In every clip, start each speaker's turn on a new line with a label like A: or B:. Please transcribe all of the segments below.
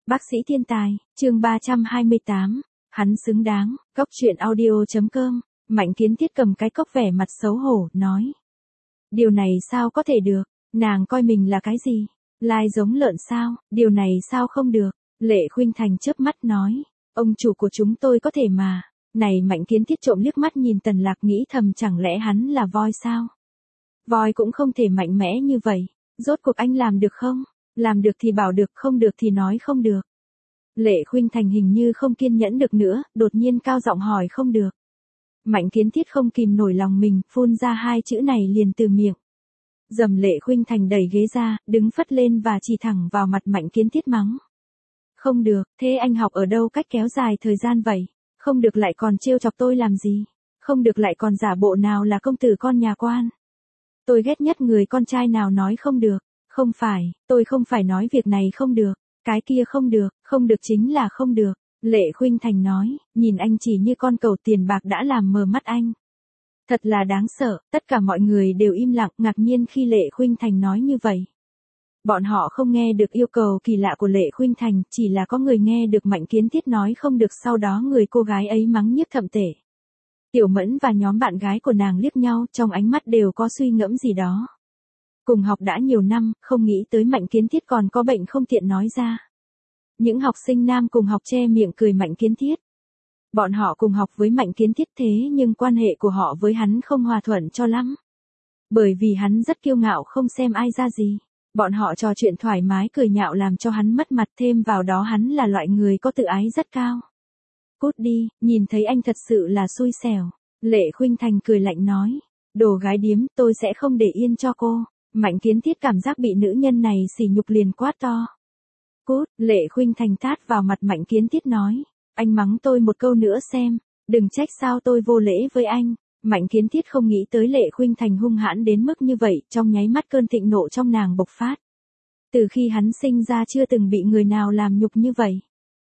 A: Bác sĩ thiên tài, chương 328, hắn xứng đáng, Cốc truyện audio.com, Mạnh Kiến Thiết cầm cái cốc vẻ mặt xấu hổ, nói. Điều này sao có thể được, nàng coi mình là cái gì? Lai giống lợn sao, điều này sao không được? Lệ Khuynh Thành chớp mắt nói, ông chủ của chúng tôi có thể mà. Này Mạnh Kiến Thiết trộm liếc mắt nhìn Tần Lạc nghĩ thầm chẳng lẽ hắn là voi sao? Voi cũng không thể mạnh mẽ như vậy, rốt cuộc anh làm được không? Làm được thì bảo được, không được thì nói không được. Lệ Khuynh Thành hình như không kiên nhẫn được nữa, đột nhiên cao giọng hỏi không được. Mạnh Kiến Thiết không kìm nổi lòng mình, phun ra hai chữ này liền từ miệng. Dầm Lệ Khuynh Thành đẩy ghế ra, đứng phất lên và chỉ thẳng vào mặt Mạnh Kiến Thiết mắng. Không được, thế anh học ở đâu cách kéo dài thời gian vậy? Không được lại còn trêu chọc tôi làm gì? Không được lại còn giả bộ nào là công tử con nhà quan? Tôi ghét nhất người con trai nào nói không được. Không phải, tôi không phải nói việc này không được, cái kia không được chính là không được. Lệ Khuynh Thành nói, nhìn anh chỉ như con cẩu tiền bạc đã làm mờ mắt anh. Thật là đáng sợ, tất cả mọi người đều im lặng ngạc nhiên khi Lệ Khuynh Thành nói như vậy. Bọn họ không nghe được yêu cầu kỳ lạ của Lệ Khuynh Thành, chỉ là có người nghe được Mạnh Kiến Thiết nói không được, sau đó người cô gái ấy mắng nhiếc thậm tệ. Tiểu Mẫn và nhóm bạn gái của nàng liếc nhau, trong ánh mắt đều có suy ngẫm gì đó. Cùng học đã nhiều năm, không nghĩ tới Mạnh Kiến Thiết còn có bệnh không tiện nói ra. Những học sinh nam cùng học che miệng cười Mạnh Kiến Thiết. Bọn họ cùng học với Mạnh Kiến Thiết thế nhưng quan hệ của họ với hắn không hòa thuận cho lắm. Bởi vì hắn rất kiêu ngạo không xem ai ra gì. Bọn họ trò chuyện thoải mái cười nhạo làm cho hắn mất mặt, thêm vào đó hắn là loại người có tự ái rất cao. Cút đi, nhìn thấy anh thật sự là xui xẻo. Lệ Khuynh Thành cười lạnh nói. Đồ gái điếm, tôi sẽ không để yên cho cô. Mạnh Kiến Thiết cảm giác bị nữ nhân này sỉ nhục liền quát to. Cút, Lệ Khuynh Thành tát vào mặt Mạnh Kiến Thiết nói. Anh mắng tôi một câu nữa xem, đừng trách sao tôi vô lễ với anh. Mạnh Kiến Thiết không nghĩ tới Lệ Khuynh Thành hung hãn đến mức như vậy, trong nháy mắt cơn thịnh nộ trong nàng bộc phát. Từ khi hắn sinh ra chưa từng bị người nào làm nhục như vậy.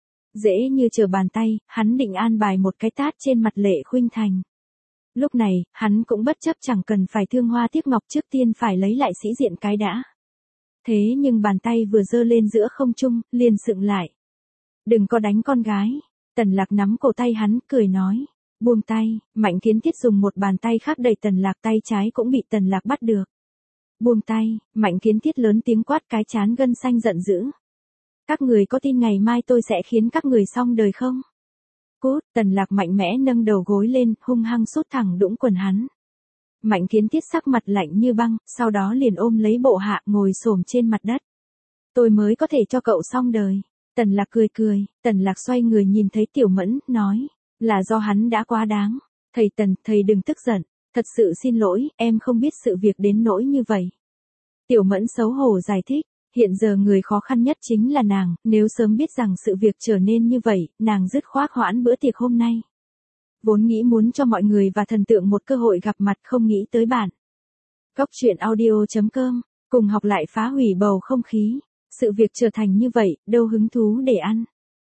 A: Dễ như trở bàn tay, hắn định an bài một cái tát trên mặt Lệ Khuynh Thành. Lúc này, hắn cũng bất chấp chẳng cần phải thương hoa tiếc ngọc, trước tiên phải lấy lại sĩ diện cái đã. Thế nhưng bàn tay vừa giơ lên giữa không trung, liền sượng lại. Đừng có đánh con gái. Tần Lạc nắm cổ tay hắn, cười nói. Buông tay, Mạnh Kiến Thiết dùng một bàn tay khác đẩy Tần Lạc, tay trái cũng bị Tần Lạc bắt được. Buông tay, Mạnh Kiến Thiết lớn tiếng quát, cái trán gân xanh giận dữ. Các người có tin ngày mai tôi sẽ khiến các người xong đời không? Cút, Tần Lạc mạnh mẽ nâng đầu gối lên, hung hăng sút thẳng đũng quần hắn. Mạnh Kiến Thiết sắc mặt lạnh như băng, sau đó liền ôm lấy bộ hạ ngồi xổm trên mặt đất. Tôi mới có thể cho cậu xong đời. Tần Lạc cười, Tần Lạc xoay người nhìn thấy Tiểu Mẫn, nói. Là do hắn đã quá đáng. Thầy đừng tức giận. Thật sự xin lỗi, em không biết sự việc đến nỗi như vậy. Tiểu Mẫn xấu hổ giải thích. Hiện giờ người khó khăn nhất chính là nàng, nếu sớm biết rằng sự việc trở nên như vậy, nàng dứt khoát hoãn bữa tiệc hôm nay. Vốn nghĩ muốn cho mọi người và thần tượng một cơ hội gặp mặt, không nghĩ tới bạn. Cốc truyện audio.com, cùng học lại phá hủy bầu không khí. Sự việc trở thành như vậy, đâu hứng thú để ăn.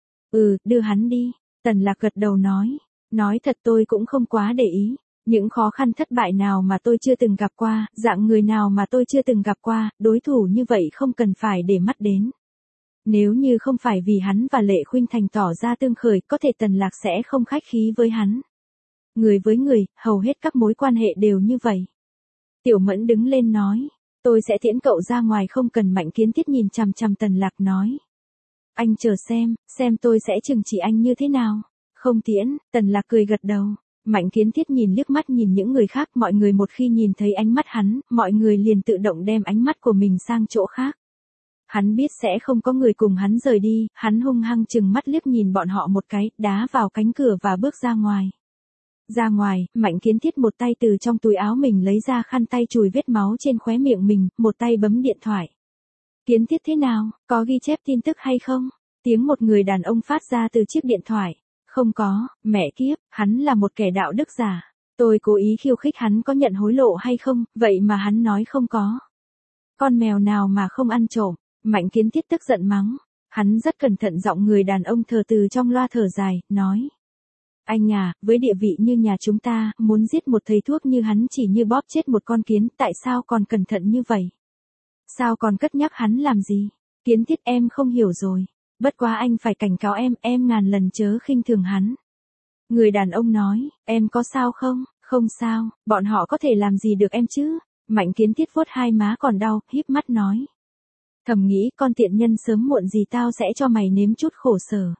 A: Đưa hắn đi. Tần Lạc gật đầu nói. Nói thật tôi cũng không quá để ý. Những khó khăn thất bại nào mà tôi chưa từng gặp qua, dạng người nào mà tôi chưa từng gặp qua, đối thủ như vậy không cần phải để mắt đến. Nếu như không phải vì hắn và Lệ Khuynh Thành tỏ ra tương khởi, có thể Tần Lạc sẽ không khách khí với hắn. Người với người, hầu hết các mối quan hệ đều như vậy. Tiểu Mẫn đứng lên nói. Tôi sẽ tiễn cậu ra ngoài, không cần. Mạnh Kiến Thiết nhìn chằm chằm Tần Lạc nói. Anh chờ xem tôi sẽ trừng trị anh như thế nào. Không tiễn, Tần Lạc cười gật đầu. Mạnh Kiến Thiết nhìn liếc mắt nhìn những người khác, mọi người một khi nhìn thấy ánh mắt hắn, mọi người liền tự động đem ánh mắt của mình sang chỗ khác. Hắn biết sẽ không có người cùng hắn rời đi, hắn hung hăng chừng mắt liếc nhìn bọn họ một cái, đá vào cánh cửa và bước ra ngoài. Ra ngoài, Mạnh Kiến Thiết một tay từ trong túi áo mình lấy ra khăn tay chùi vết máu trên khóe miệng mình, một tay bấm điện thoại. Kiến Thiết thế nào, có ghi chép tin tức hay không? Tiếng một người đàn ông phát ra từ chiếc điện thoại. Không có, mẹ kiếp, hắn là một kẻ đạo đức giả. Tôi cố ý khiêu khích hắn có nhận hối lộ hay không, vậy mà hắn nói không có. Con mèo nào mà không ăn trộm. Mạnh Kiến Thiết tức giận mắng. Hắn rất cẩn thận, giọng người đàn ông thở từ trong loa thở dài, nói. Anh à, với địa vị như nhà chúng ta, muốn giết một thầy thuốc như hắn chỉ như bóp chết một con kiến, tại sao còn cẩn thận như vậy? Sao còn cất nhắc hắn làm gì? Kiến Thiết, em không hiểu rồi. Bất quá anh phải cảnh cáo em ngàn lần chớ khinh thường hắn. Người đàn ông nói, em có sao không? Không sao, bọn họ có thể làm gì được em chứ? Mạnh Kiến Thiết vuốt hai má còn đau, híp mắt nói. Thầm nghĩ con tiện nhân sớm muộn gì tao sẽ cho mày nếm chút khổ sở.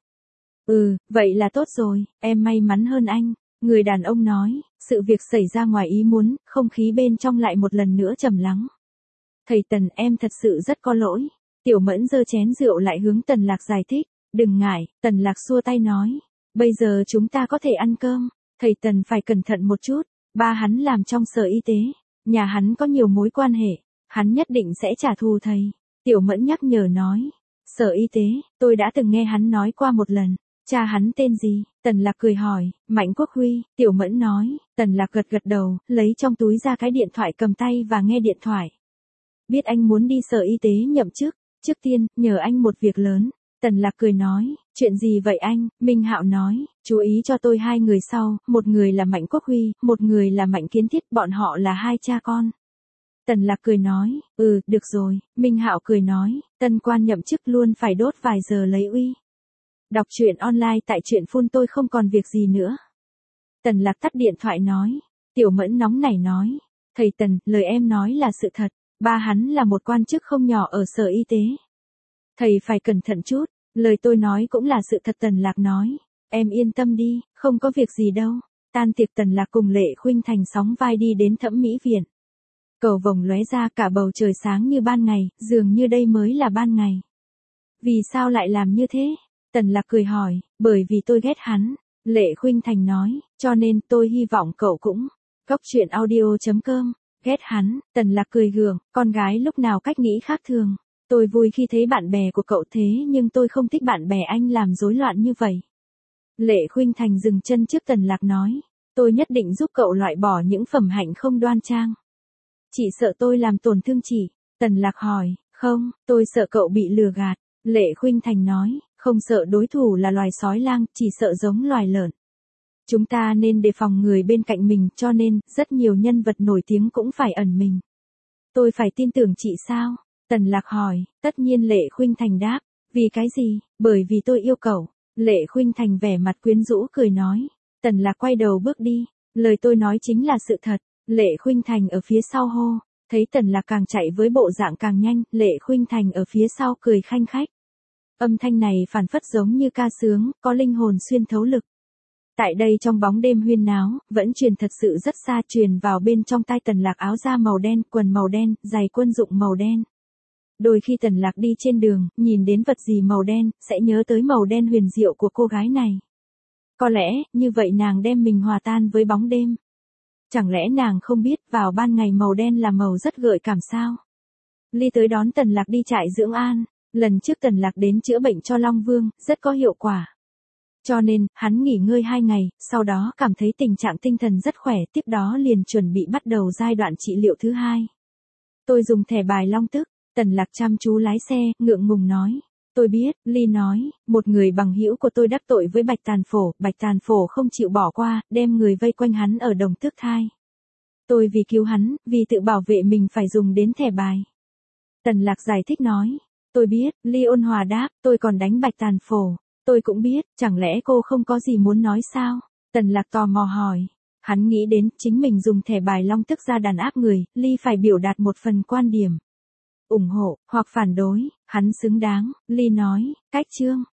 A: Vậy là tốt rồi, em may mắn hơn anh. Người đàn ông nói, sự việc xảy ra ngoài ý muốn, không khí bên trong lại một lần nữa trầm lắng. Thầy Tần, em thật sự rất có lỗi. Tiểu Mẫn giơ chén rượu lại hướng Tần Lạc giải thích. Đừng ngại, Tần Lạc xua tay nói. Bây giờ chúng ta có thể ăn cơm. Thầy Tần phải cẩn thận một chút. Ba hắn làm trong sở y tế. Nhà hắn có nhiều mối quan hệ. Hắn nhất định sẽ trả thù thầy. Tiểu Mẫn nhắc nhở nói. Sở y tế, tôi đã từng nghe hắn nói qua một lần. Cha hắn tên gì? Tần Lạc cười hỏi. Mạnh Quốc Huy. Tiểu Mẫn nói. Tần Lạc gật gật đầu, lấy trong túi ra cái điện thoại cầm tay và nghe điện thoại. Biết anh muốn đi sở y tế nhậm chức. Trước tiên, nhờ anh một việc lớn. Tần Lạc cười nói. Chuyện gì vậy anh? Minh Hạo nói. Chú ý cho tôi hai người sau, một người là Mạnh Quốc Huy, một người là Mạnh Kiến Thiết, bọn họ là hai cha con. Tần Lạc cười nói. Được rồi. Minh Hạo cười nói. Tân quan nhậm chức luôn phải đốt vài giờ lấy uy. Đọc truyện online tại truyện phun tôi không còn việc gì nữa. Tần Lạc tắt điện thoại nói. Tiểu Mẫn nóng nảy nói. Thầy Tần, lời em nói là sự thật. Ba hắn là một quan chức không nhỏ ở sở y tế. Thầy phải cẩn thận chút. Lời tôi nói cũng là sự thật. Tần Lạc nói. Em yên tâm đi, không có việc gì đâu. Tan tiệc Tần Lạc cùng Lệ Khuynh Thành sóng vai đi đến Thẩm mỹ viện. Cầu vồng lóe ra, cả bầu trời sáng như ban ngày, dường như đây mới là ban ngày. Vì sao lại làm như thế? Tần Lạc cười hỏi. Bởi vì tôi ghét hắn. Lệ Khuynh Thành nói. Cho nên tôi hy vọng cậu cũng. Góc truyện audio.com. Ghét hắn. Tần Lạc cười gượng. Con gái lúc nào cách nghĩ khác thường. Tôi vui khi thấy bạn bè của cậu thế, nhưng tôi không thích bạn bè anh làm rối loạn như vậy. Lệ Khuynh Thành dừng chân trước Tần Lạc nói. Tôi nhất định giúp cậu loại bỏ những phẩm hạnh không đoan trang. Chỉ sợ tôi làm tổn thương chị. Tần Lạc hỏi. Không, tôi sợ cậu bị lừa gạt. Lệ Khuynh Thành nói. Không sợ đối thủ là loài sói lang, chỉ sợ giống loài lợn. Chúng ta nên đề phòng người bên cạnh mình, cho nên, rất nhiều nhân vật nổi tiếng cũng phải ẩn mình. Tôi phải tin tưởng chị sao? Tần Lạc hỏi. Tất nhiên. Lệ Khuynh Thành đáp. Vì cái gì? Bởi vì tôi yêu cậu. Lệ Khuynh Thành vẻ mặt quyến rũ cười nói. Tần Lạc quay đầu bước đi. Lời tôi nói chính là sự thật. Lệ Khuynh Thành ở phía sau hô. Thấy Tần Lạc càng chạy với bộ dạng càng nhanh, Lệ Khuynh Thành ở phía sau cười khanh khách. Âm thanh này phảng phất giống như ca sướng, có linh hồn xuyên thấu lực. Tại đây trong bóng đêm huyên náo, vẫn truyền thật sự rất xa, truyền vào bên trong tai Tần Lạc. Áo da màu đen, quần màu đen, giày quân dụng màu đen. Đôi khi Tần Lạc đi trên đường, nhìn đến vật gì màu đen, sẽ nhớ tới màu đen huyền diệu của cô gái này. Có lẽ, như vậy nàng đem mình hòa tan với bóng đêm. Chẳng lẽ nàng không biết, vào ban ngày màu đen là màu rất gợi cảm sao? Ly tới đón Tần Lạc đi trại dưỡng an. Lần trước Tần Lạc đến chữa bệnh cho Long Vương, rất có hiệu quả. Cho nên, hắn nghỉ ngơi 2 ngày, sau đó cảm thấy tình trạng tinh thần rất khỏe, tiếp đó liền chuẩn bị bắt đầu giai đoạn trị liệu thứ 2. Tôi dùng thẻ bài Long Tức. Tần Lạc chăm chú lái xe, ngượng ngùng nói. Tôi biết. Ly nói. Một người bằng hữu của tôi đắc tội với Bạch Tàn Phổ không chịu bỏ qua, đem người vây quanh hắn ở Đồng Tước Thai. Tôi vì cứu hắn, vì tự bảo vệ mình phải dùng đến thẻ bài. Tần Lạc giải thích nói. Tôi biết. Ly ôn hòa đáp. Tôi còn đánh Bạch Tàn Phổ. Tôi cũng biết. Chẳng lẽ cô không có gì muốn nói sao? Tần Lạc tò mò hỏi. Hắn nghĩ đến chính mình dùng thẻ bài Long Tức ra đàn áp người, Ly phải biểu đạt một phần quan điểm. Ủng hộ, hoặc phản đối, hắn xứng đáng. Ly nói. Cách chương.